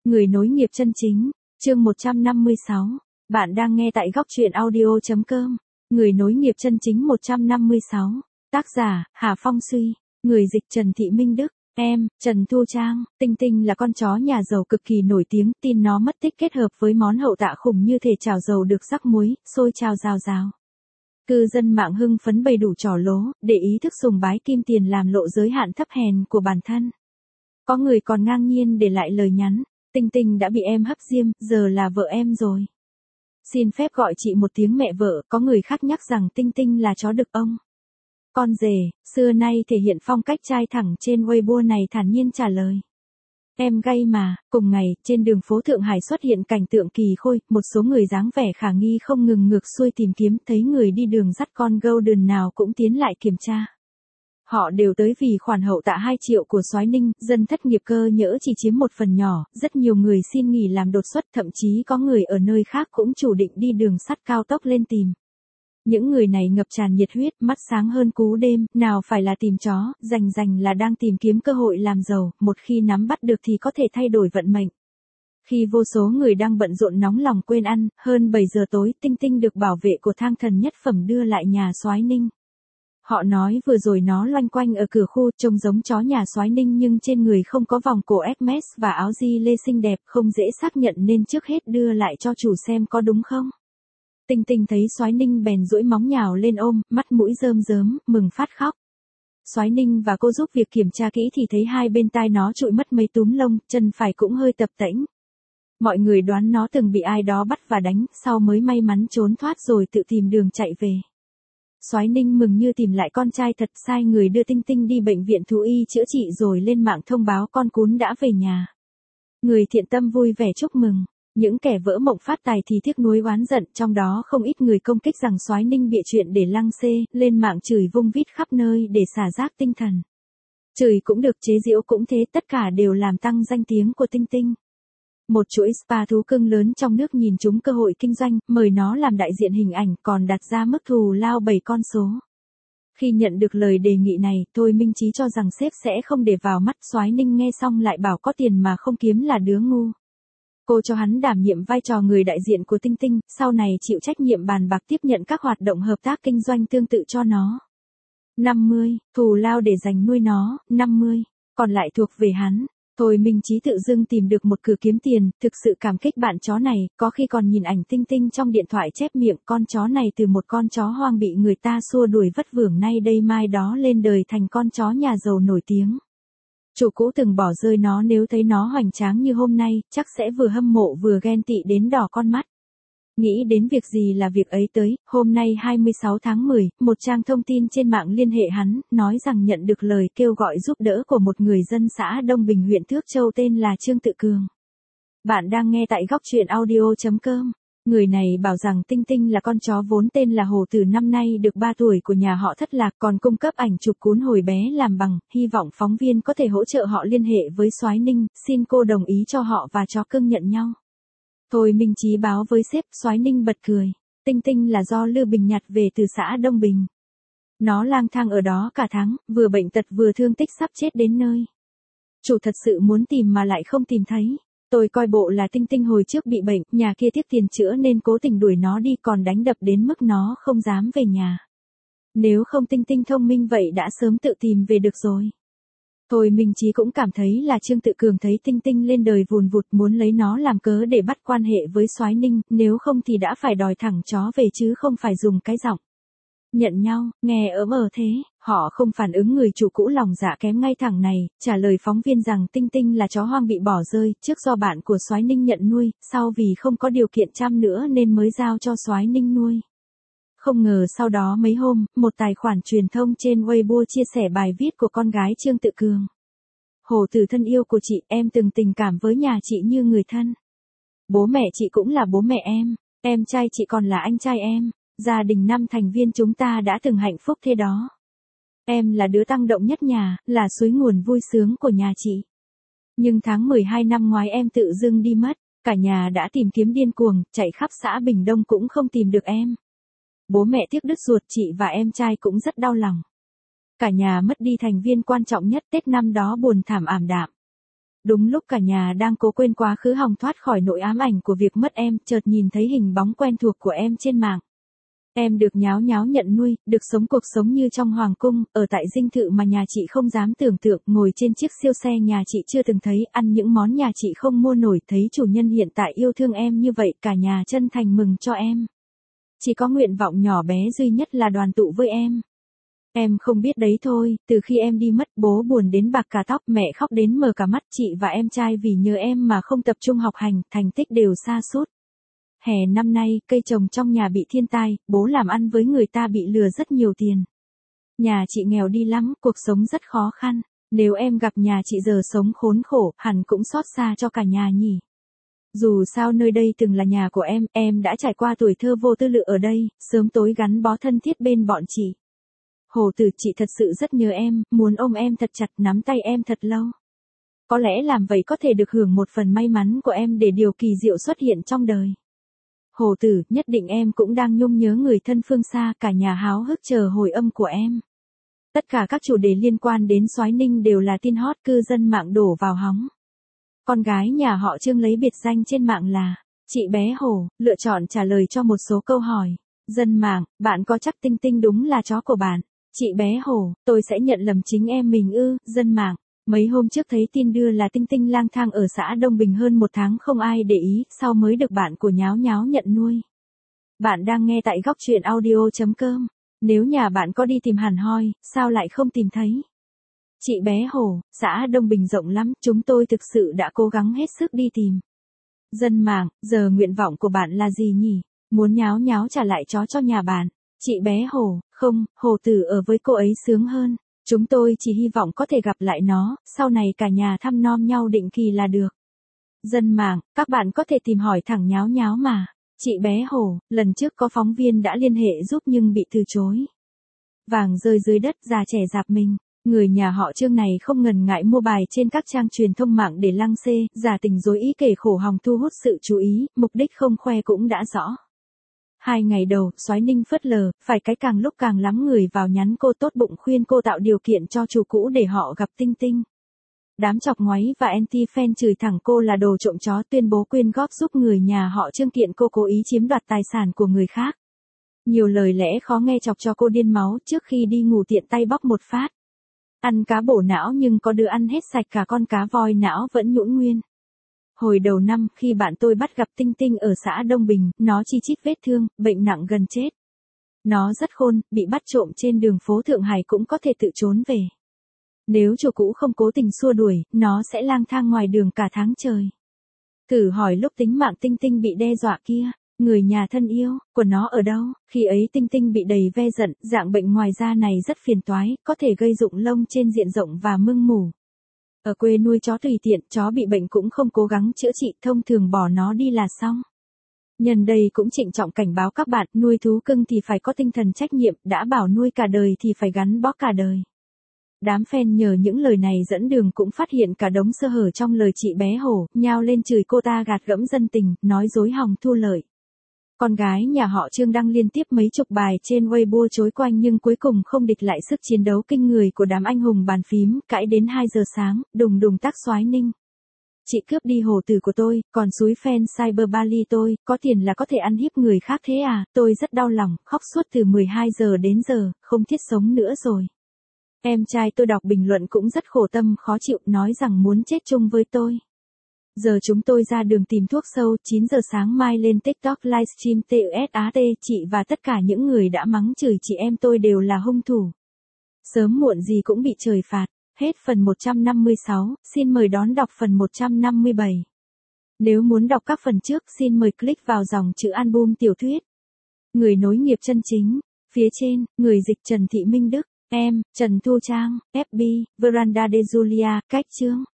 Người nối nghiệp chân chính, chương 156. Bạn đang nghe tại góc truyện audio.com. Người nối nghiệp chân chính 156. Tác giả, Hà Phong Suy. Người dịch Trần Thị Minh Đức. Em, Trần Thu Trang. Tinh Tinh là con chó nhà giàu cực kỳ nổi tiếng. Tin nó mất tích kết hợp với món hậu tạ khủng như thể chảo dầu được rắc muối, sôi trào rào rào. Cư dân mạng hưng phấn bày đủ trò lố, để ý thức sùng bái kim tiền làm lộ giới hạn thấp hèn của bản thân. Có người còn ngang nhiên để lại lời nhắn. Tinh Tinh đã bị em hấp diêm, giờ là vợ em rồi. Xin phép gọi chị một tiếng mẹ vợ. Có người khác nhắc rằng Tinh Tinh là chó đực ông. Con rể, xưa nay thể hiện phong cách trai thẳng trên Weibo này thản nhiên trả lời. Em gay mà. Cùng ngày, trên đường phố Thượng Hải xuất hiện cảnh tượng kỳ khôi, một số người dáng vẻ khả nghi không ngừng ngược xuôi tìm kiếm, thấy người đi đường dắt con Golden nào cũng tiến lại kiểm tra. Họ đều tới vì khoản hậu tạ 2 triệu của Soái Ninh, dân thất nghiệp cơ nhỡ chỉ chiếm một phần nhỏ, rất nhiều người xin nghỉ làm đột xuất, thậm chí có người ở nơi khác cũng chủ định đi đường sắt cao tốc lên tìm. Những người này ngập tràn nhiệt huyết, mắt sáng hơn cú đêm, nào phải là tìm chó, rành là đang tìm kiếm cơ hội làm giàu, một khi nắm bắt được thì có thể thay đổi vận mệnh. Khi vô số người đang bận rộn nóng lòng quên ăn, hơn 7 giờ tối, Tinh Tinh được bảo vệ của thang thần nhất phẩm đưa lại nhà Soái Ninh. Họ nói vừa rồi nó loanh quanh ở cửa khu, trông giống chó nhà Soái Ninh nhưng trên người không có vòng cổ Hermes và áo di lê xinh đẹp, không dễ xác nhận nên trước hết đưa lại cho chủ xem có đúng không. Tinh Tinh thấy Soái Ninh bèn duỗi móng nhào lên ôm, mắt mũi rơm rớm, mừng phát khóc. Soái Ninh và cô giúp việc kiểm tra kỹ thì thấy hai bên tai nó trụi mất mấy túm lông, chân phải cũng hơi tập tễnh. Mọi người đoán nó từng bị ai đó bắt và đánh, sau mới may mắn trốn thoát rồi tự tìm đường chạy về. Soái Ninh mừng như tìm lại con trai thật, sai người đưa Tinh Tinh đi bệnh viện thú y chữa trị rồi lên mạng thông báo con cún đã về nhà. Người thiện tâm vui vẻ chúc mừng, những kẻ vỡ mộng phát tài thì tiếc nuối oán giận, trong đó không ít người công kích rằng Soái Ninh bịa chuyện để lăng xê, lên mạng chửi vung vít khắp nơi để xả rác tinh thần. Chửi cũng được, chế giễu cũng thế, tất cả đều làm tăng danh tiếng của Tinh Tinh. Một chuỗi spa thú cưng lớn trong nước nhìn trúng cơ hội kinh doanh, mời nó làm đại diện hình ảnh, còn đặt ra mức thù lao 7 con số. Khi nhận được lời đề nghị này, Thôi Minh Chí cho rằng sếp sẽ không để vào mắt. Soái Ninh nghe xong lại bảo có tiền mà không kiếm là đứa ngu. Cô cho hắn đảm nhiệm vai trò người đại diện của Tinh Tinh, sau này chịu trách nhiệm bàn bạc tiếp nhận các hoạt động hợp tác kinh doanh tương tự cho nó. 50, thù lao để dành nuôi nó, 50, còn lại thuộc về hắn. Thôi Minh Chí tự dưng tìm được một cửa kiếm tiền, thực sự cảm kích bạn chó này, có khi còn nhìn ảnh Tinh Tinh trong điện thoại chép miệng, con chó này từ một con chó hoang bị người ta xua đuổi vất vưởng nay đây mai đó lên đời thành con chó nhà giàu nổi tiếng. Chủ cũ từng bỏ rơi nó, nếu thấy nó hoành tráng như hôm nay, chắc sẽ vừa hâm mộ vừa ghen tị đến đỏ con mắt. Nghĩ đến việc gì là việc ấy tới, hôm nay 26 tháng 10, một trang thông tin trên mạng liên hệ hắn, nói rằng nhận được lời kêu gọi giúp đỡ của một người dân xã Đông Bình huyện Thước Châu tên là Trương Tự Cường. Bạn đang nghe tại góc truyện audio.com. Người này bảo rằng Tinh Tinh là con chó vốn tên là Hồ Tử, năm nay được 3 tuổi của nhà họ thất lạc, còn cung cấp ảnh chụp cún hồi bé làm bằng, hy vọng phóng viên có thể hỗ trợ họ liên hệ với Soái Ninh, xin cô đồng ý cho họ và chó cưng nhận nhau. Thôi Minh Chí báo với sếp. Soái Ninh bật cười. Tinh Tinh là do Lưu Bình nhặt về từ xã Đông Bình. Nó lang thang ở đó cả tháng, vừa bệnh tật vừa thương tích sắp chết đến nơi. Chủ thật sự muốn tìm mà lại không tìm thấy. Tôi coi bộ là Tinh Tinh hồi trước bị bệnh, nhà kia tiếc tiền chữa nên cố tình đuổi nó đi, còn đánh đập đến mức nó không dám về nhà. Nếu không Tinh Tinh thông minh vậy đã sớm tự tìm về được rồi. Thôi Minh Chí cũng cảm thấy là Trương Tự Cường thấy Tinh Tinh lên đời vùn vụt muốn lấy nó làm cớ để bắt quan hệ với Soái Ninh, nếu không thì đã phải đòi thẳng chó về chứ không phải dùng cái giọng nhận nhau, nghe ớm thế. Họ không phản ứng người chủ cũ lòng dạ kém ngay thẳng này, trả lời phóng viên rằng Tinh Tinh là chó hoang bị bỏ rơi, trước do bạn của Soái Ninh nhận nuôi, sau vì không có điều kiện chăm nữa nên mới giao cho Soái Ninh nuôi. Không ngờ sau đó mấy hôm, một tài khoản truyền thông trên Weibo chia sẻ bài viết của con gái Trương Tự Cường. Hồ Tử thân yêu của chị, em từng tình cảm với nhà chị như người thân. Bố mẹ chị cũng là bố mẹ em trai chị còn là anh trai em. Gia đình 5 thành viên chúng ta đã từng hạnh phúc thế đó. Em là đứa tăng động nhất nhà, là suối nguồn vui sướng của nhà chị. Nhưng tháng 12 năm ngoái em tự dưng đi mất, cả nhà đã tìm kiếm điên cuồng, chạy khắp xã Bình Đông cũng không tìm được em. Bố mẹ tiếc đứt ruột, chị và em trai cũng rất đau lòng. Cả nhà mất đi thành viên quan trọng nhất, Tết năm đó buồn thảm ảm đạm. Đúng lúc cả nhà đang cố quên quá khứ hòng thoát khỏi nỗi ám ảnh của việc mất em, chợt nhìn thấy hình bóng quen thuộc của em trên mạng. Em được nháo nháo nhận nuôi, được sống cuộc sống như trong hoàng cung, ở tại dinh thự mà nhà chị không dám tưởng tượng, ngồi trên chiếc siêu xe nhà chị chưa từng thấy, ăn những món nhà chị không mua nổi, thấy chủ nhân hiện tại yêu thương em như vậy, cả nhà chân thành mừng cho em. Chỉ có nguyện vọng nhỏ bé duy nhất là đoàn tụ với em. Em không biết đấy thôi, từ khi em đi mất, bố buồn đến bạc cả tóc, mẹ khóc đến mờ cả mắt, chị và em trai vì nhớ em mà không tập trung học hành, thành tích đều sa sút. Hè năm nay, cây trồng trong nhà bị thiên tai, bố làm ăn với người ta bị lừa rất nhiều tiền. Nhà chị nghèo đi lắm, cuộc sống rất khó khăn. Nếu em gặp nhà chị giờ sống khốn khổ, hẳn cũng xót xa cho cả nhà nhỉ. Dù sao nơi đây từng là nhà của em đã trải qua tuổi thơ vô tư lự ở đây, sớm tối gắn bó thân thiết bên bọn chị. Hồ Tử, chị thật sự rất nhớ em, muốn ôm em thật chặt, nắm tay em thật lâu. Có lẽ làm vậy có thể được hưởng một phần may mắn của em để điều kỳ diệu xuất hiện trong đời. Hồ Tử, nhất định em cũng đang nhung nhớ người thân phương xa, cả nhà háo hức chờ hồi âm của em. Tất cả các chủ đề liên quan đến Soái Ninh đều là tin hot, cư dân mạng đổ vào hóng. Con gái nhà họ Trương lấy biệt danh trên mạng là chị bé Hồ, lựa chọn trả lời cho một số câu hỏi. Dân mạng, bạn có chắc Tinh Tinh đúng là chó của bạn? Chị bé Hồ, tôi sẽ nhận lầm chính em mình ư? Dân mạng, mấy hôm trước thấy tin đưa là Tinh Tinh lang thang ở xã Đông Bình hơn 1 tháng không ai để ý, sau mới được bạn của nháo nháo nhận nuôi. Bạn đang nghe tại góc truyện audio.com. Nếu nhà bạn có đi tìm hẳn hoi, sao lại không tìm thấy? Chị bé Hồ, xã Đông Bình rộng lắm, chúng tôi thực sự đã cố gắng hết sức đi tìm. Dân mạng, giờ nguyện vọng của bạn là gì nhỉ? Muốn nháo nháo trả lại chó cho nhà bạn. Chị bé Hồ, không, Hồ Tử ở với cô ấy sướng hơn. Chúng tôi chỉ hy vọng có thể gặp lại nó, sau này cả nhà thăm nom nhau định kỳ là được. Dân mạng, các bạn có thể tìm hỏi thẳng nháo nháo mà. Chị bé Hồ, lần trước có phóng viên đã liên hệ giúp nhưng bị từ chối. Vàng rơi dưới đất, già trẻ dạp mình. Người nhà họ Trương này không ngần ngại mua bài trên các trang truyền thông mạng để lăng xê, giả tình dối ý kể khổ hòng thu hút sự chú ý, mục đích không khoe cũng đã rõ. 2 ngày đầu, Soái Ninh phớt lờ, phải cái càng lúc càng lắm người vào nhắn cô tốt bụng khuyên cô tạo điều kiện cho chủ cũ để họ gặp Tinh Tinh. Đám chọc ngoáy và anti-fan chửi thẳng cô là đồ trộm chó, tuyên bố quyên góp giúp người nhà họ Trương kiện cô cố ý chiếm đoạt tài sản của người khác. Nhiều lời lẽ khó nghe chọc cho cô điên máu, trước khi đi ngủ tiện tay bóc một phát. Ăn cá bổ não nhưng có đứa ăn hết sạch cả con cá voi não vẫn nhũn nguyên. Hồi đầu năm, khi bạn tôi bắt gặp Tinh Tinh ở xã Đông Bình, nó chi chít vết thương, bệnh nặng gần chết. Nó rất khôn, bị bắt trộm trên đường phố Thượng Hải cũng có thể tự trốn về. Nếu chủ cũ không cố tình xua đuổi, nó sẽ lang thang ngoài đường cả tháng trời. Thử hỏi lúc tính mạng Tinh Tinh bị đe dọa kia, người nhà thân yêu của nó ở đâu? Khi ấy Tinh Tinh bị đầy ve giận, dạng bệnh ngoài da này rất phiền toái, có thể gây rụng lông trên diện rộng và mưng mủ. Ở quê nuôi chó tùy tiện, chó bị bệnh cũng không cố gắng chữa trị, thông thường bỏ nó đi là xong. Nhân đây cũng trịnh trọng cảnh báo các bạn, nuôi thú cưng thì phải có tinh thần trách nhiệm, đã bảo nuôi cả đời thì phải gắn bó cả đời. Đám fan nhờ những lời này dẫn đường cũng phát hiện cả đống sơ hở trong lời chị bé Hồ, nhao lên chửi cô ta gạt gẫm dân tình, nói dối hòng thu lợi. Con gái nhà họ Trương đăng liên tiếp mấy chục bài trên Weibo chối quanh nhưng cuối cùng không địch lại sức chiến đấu kinh người của đám anh hùng bàn phím, cãi đến 2 giờ sáng, đùng đùng tác Soái Ninh. Chị cướp đi Hồ Tử của tôi, còn xúi fan cyberbully tôi, có tiền là có thể ăn hiếp người khác thế à, tôi rất đau lòng, khóc suốt từ 12 giờ đến giờ, không thiết sống nữa rồi. Em trai tôi đọc bình luận cũng rất khổ tâm khó chịu, nói rằng muốn chết chung với tôi. Giờ chúng tôi ra đường tìm thuốc sâu, 9 giờ sáng mai lên TikTok livestream TUSAT, chị và tất cả những người đã mắng chửi chị em tôi đều là hung thủ. Sớm muộn gì cũng bị trời phạt. Hết phần 156, xin mời đón đọc phần 157. Nếu muốn đọc các phần trước, xin mời click vào dòng chữ album tiểu thuyết. Người nối nghiệp chân chính. Phía trên, người dịch Trần Thị Minh Đức. Em, Trần Thu Trang, FB, Veranda de Julia, cách chương.